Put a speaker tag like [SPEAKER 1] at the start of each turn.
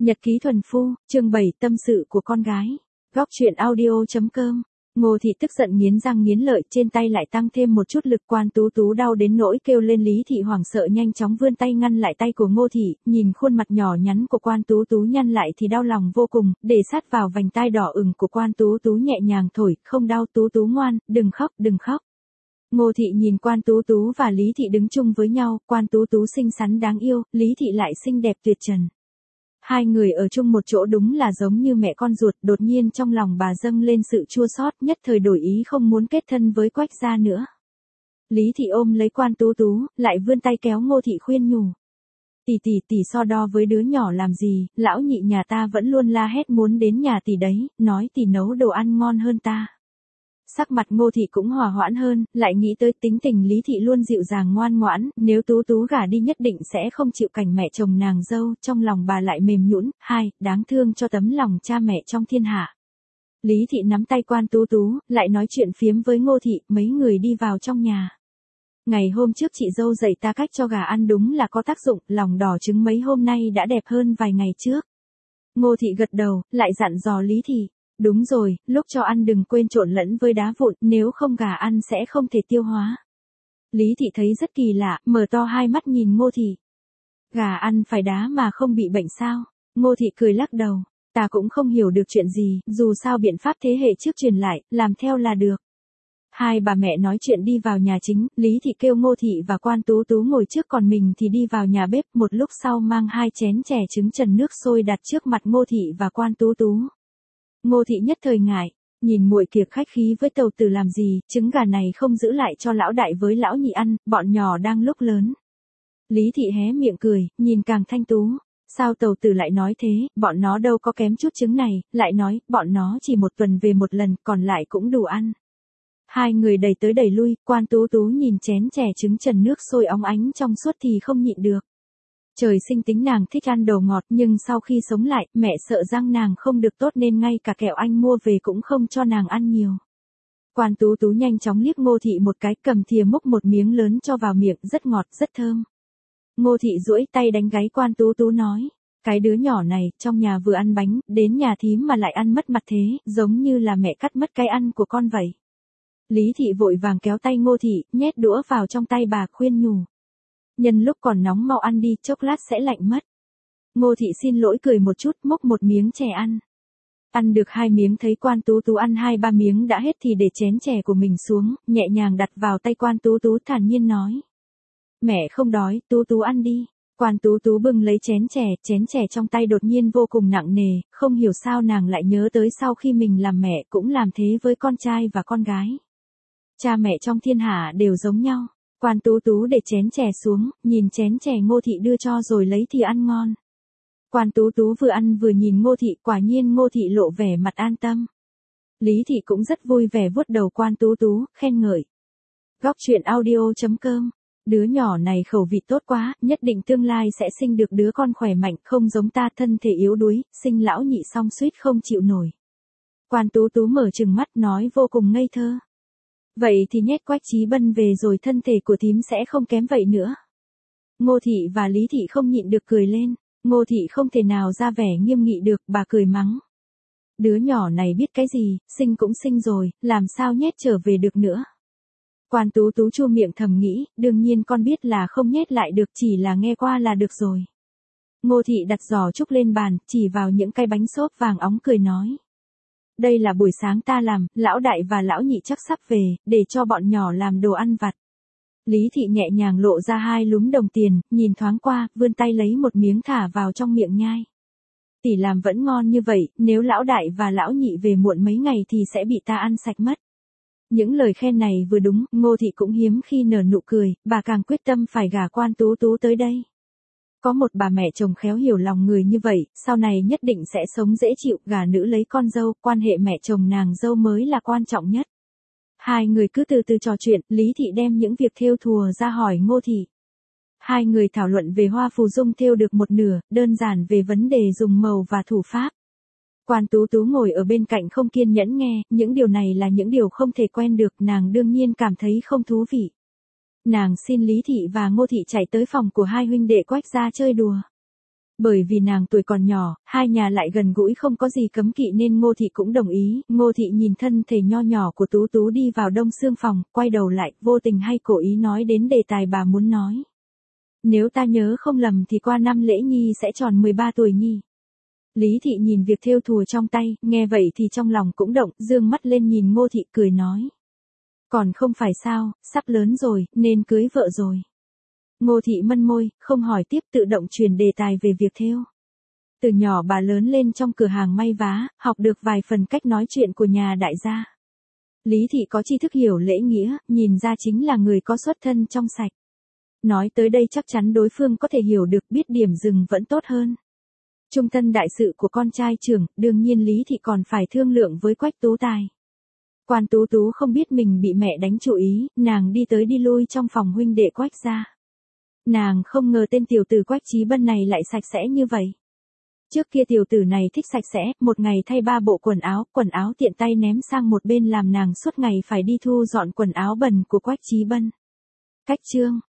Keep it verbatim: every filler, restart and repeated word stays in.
[SPEAKER 1] Nhật ký thuần phu, chương bảy tâm sự của con gái. Góc truyện audio.com. Ngô Thị tức giận nghiến răng nghiến lợi, trên tay lại tăng thêm một chút lực. Quan Tú Tú đau đến nỗi kêu lên. Lý Thị hoảng sợ nhanh chóng vươn tay ngăn lại tay của Ngô Thị, nhìn khuôn mặt nhỏ nhắn của Quan Tú Tú nhăn lại thì đau lòng vô cùng, để sát vào vành tai đỏ ửng của Quan Tú Tú nhẹ nhàng thổi, không đau Tú Tú ngoan, đừng khóc, đừng khóc. Ngô Thị nhìn Quan Tú Tú và Lý Thị đứng chung với nhau, Quan Tú Tú xinh xắn đáng yêu, Lý Thị lại xinh đẹp tuyệt trần. Hai người ở chung một chỗ đúng là giống như mẹ con ruột, đột nhiên trong lòng bà dâng lên sự chua xót, nhất thời đổi ý không muốn kết thân với Quách gia nữa. Lý Thị ôm lấy Quan Tú Tú, lại vươn tay kéo Ngô Thị khuyên nhủ. Tỷ tỷ tỷ so đo với đứa nhỏ làm gì, lão nhị nhà ta vẫn luôn la hét muốn đến nhà tỷ đấy, nói tỷ nấu đồ ăn ngon hơn ta. Sắc mặt Ngô Thị cũng hòa hoãn hơn, lại nghĩ tới tính tình Lý Thị luôn dịu dàng ngoan ngoãn, nếu Tú Tú gả đi nhất định sẽ không chịu cảnh mẹ chồng nàng dâu, trong lòng bà lại mềm nhũn, hai, đáng thương cho tấm lòng cha mẹ trong thiên hạ. Lý Thị nắm tay Quan Tú Tú, lại nói chuyện phiếm với Ngô Thị, mấy người đi vào trong nhà. Ngày hôm trước chị dâu dạy ta cách cho gà ăn đúng là có tác dụng, lòng đỏ trứng mấy hôm nay đã đẹp hơn vài ngày trước. Ngô Thị gật đầu, lại dặn dò Lý Thị. Đúng rồi, lúc cho ăn đừng quên trộn lẫn với đá vụn, nếu không gà ăn sẽ không thể tiêu hóa. Lý Thị thấy rất kỳ lạ, mở to hai mắt nhìn Ngô Thị. Gà ăn phải đá mà không bị bệnh sao? Ngô Thị cười lắc đầu, ta cũng không hiểu được chuyện gì, dù sao biện pháp thế hệ trước truyền lại, làm theo là được. Hai bà mẹ nói chuyện đi vào nhà chính, Lý Thị kêu Ngô Thị và Quan Tú Tú ngồi trước, còn mình thì đi vào nhà bếp, một lúc sau mang hai chén chè trứng trần nước sôi đặt trước mặt Ngô Thị và Quan Tú Tú. Ngô Thị nhất thời ngại, nhìn muội kiệt khách khí với tàu tử làm gì, trứng gà này không giữ lại cho lão đại với lão nhị ăn, bọn nhỏ đang lúc lớn. Lý Thị hé miệng cười, nhìn càng thanh tú, sao tàu tử lại nói thế, bọn nó đâu có kém chút trứng này, lại nói, bọn nó chỉ một tuần về một lần, còn lại cũng đủ ăn. Hai người đẩy tới đẩy lui, Quan Tú Tú nhìn chén chè trứng trần nước sôi óng ánh trong suốt thì không nhịn được. Trời sinh tính nàng thích ăn đồ ngọt, nhưng sau khi sống lại, mẹ sợ răng nàng không được tốt nên ngay cả kẹo anh mua về cũng không cho nàng ăn nhiều. Quan Tú Tú nhanh chóng liếc Ngô Thị một cái, cầm thìa múc một miếng lớn cho vào miệng, rất ngọt, rất thơm. Ngô Thị duỗi tay đánh gáy Quan Tú Tú nói, cái đứa nhỏ này, trong nhà vừa ăn bánh, đến nhà thím mà lại ăn mất mặt thế, giống như là mẹ cắt mất cái ăn của con vậy. Lý Thị vội vàng kéo tay Ngô Thị, nhét đũa vào trong tay bà khuyên nhủ. Nhân lúc còn nóng mau ăn đi, chốc lát sẽ lạnh mất. Ngô Thị xin lỗi cười một chút, múc một miếng chè ăn. Ăn được hai miếng thấy Quan Tú Tú ăn hai ba miếng đã hết thì để chén chè của mình xuống, nhẹ nhàng đặt vào tay Quan Tú Tú thản nhiên nói. Mẹ không đói, Tú Tú ăn đi. Quan Tú Tú bưng lấy chén chè, chén chè trong tay đột nhiên vô cùng nặng nề, không hiểu sao nàng lại nhớ tới sau khi mình làm mẹ cũng làm thế với con trai và con gái. Cha mẹ trong thiên hạ đều giống nhau. Quan Tú Tú để chén chè xuống, nhìn chén chè Ngô Thị đưa cho rồi lấy thì ăn ngon. Quan Tú Tú vừa ăn vừa nhìn Ngô Thị, quả nhiên Ngô Thị lộ vẻ mặt an tâm. Lý Thị cũng rất vui vẻ vuốt đầu Quan Tú Tú, khen ngợi. Góc truyện audio.com. Đứa nhỏ này khẩu vị tốt quá, nhất định tương lai sẽ sinh được đứa con khỏe mạnh, không giống ta thân thể yếu đuối, sinh lão nhị xong suýt không chịu nổi. Quan Tú Tú mở trừng mắt nói vô cùng ngây thơ. Vậy thì nhét Quách Chí Bân về rồi thân thể của thím sẽ không kém vậy nữa. Ngô Thị và Lý Thị không nhịn được cười lên, Ngô Thị không thể nào ra vẻ nghiêm nghị được, bà cười mắng. Đứa nhỏ này biết cái gì, sinh cũng sinh rồi, làm sao nhét trở về được nữa. Quan Tú Tú chua miệng thầm nghĩ, đương nhiên con biết là không nhét lại được, chỉ là nghe qua là được rồi. Ngô Thị đặt giò trúc lên bàn, chỉ vào những cái bánh xốp vàng óng cười nói. Đây là buổi sáng ta làm, lão đại và lão nhị chắc sắp về, để cho bọn nhỏ làm đồ ăn vặt. Lý Thị nhẹ nhàng lộ ra hai lúm đồng tiền, nhìn thoáng qua, vươn tay lấy một miếng thả vào trong miệng nhai. Tỷ làm vẫn ngon như vậy, nếu lão đại và lão nhị về muộn mấy ngày thì sẽ bị ta ăn sạch mất. Những lời khen này vừa đúng, Ngô Thị cũng hiếm khi nở nụ cười, bà càng quyết tâm phải gả Quan Tú Tú tới đây. Có một bà mẹ chồng khéo hiểu lòng người như vậy, sau này nhất định sẽ sống dễ chịu, gả nữ lấy con dâu, quan hệ mẹ chồng nàng dâu mới là quan trọng nhất. Hai người cứ từ từ trò chuyện, Lý Thị đem những việc thêu thùa ra hỏi Ngô Thị. Hai người thảo luận về hoa phù dung thêu được một nửa, đơn giản về vấn đề dùng màu và thủ pháp. Quan Tú Tú ngồi ở bên cạnh không kiên nhẫn nghe, những điều này là những điều không thể quen được, nàng đương nhiên cảm thấy không thú vị. Nàng xin Lý Thị và Ngô Thị chạy tới phòng của hai huynh đệ Quách gia chơi đùa. Bởi vì nàng tuổi còn nhỏ, hai nhà lại gần gũi không có gì cấm kỵ nên Ngô Thị cũng đồng ý. Ngô Thị nhìn thân thể nho nhỏ của Tú Tú đi vào đông xương phòng, quay đầu lại, vô tình hay cố ý nói đến đề tài bà muốn nói. Nếu ta nhớ không lầm thì qua năm lễ nhi sẽ tròn mười ba tuổi nhi. Lý Thị nhìn việc thêu thùa trong tay, nghe vậy thì trong lòng cũng động, dương mắt lên nhìn Ngô Thị cười nói. Còn không phải sao, sắp lớn rồi, nên cưới vợ rồi. Ngô Thị mân môi, không hỏi tiếp, tự động truyền đề tài về việc thêu. Từ nhỏ bà lớn lên trong cửa hàng may vá, học được vài phần cách nói chuyện của nhà đại gia. Lý Thị có tri thức hiểu lễ nghĩa, nhìn ra chính là người có xuất thân trong sạch. Nói tới đây chắc chắn đối phương có thể hiểu được, biết điểm dừng vẫn tốt hơn. Trung thân đại sự của con trai trưởng, đương nhiên Lý Thị còn phải thương lượng với Quách Tú Tài. Quan Tú Tú không biết mình bị mẹ đánh chủ ý, nàng đi tới đi lui trong phòng huynh đệ Quách gia. Nàng không ngờ tên tiểu tử Quách Chí Bân này lại sạch sẽ như vậy. Trước kia tiểu tử này thích sạch sẽ, một ngày thay ba bộ quần áo, quần áo tiện tay ném sang một bên làm nàng suốt ngày phải đi thu dọn quần áo bẩn của Quách Chí Bân. Cách chương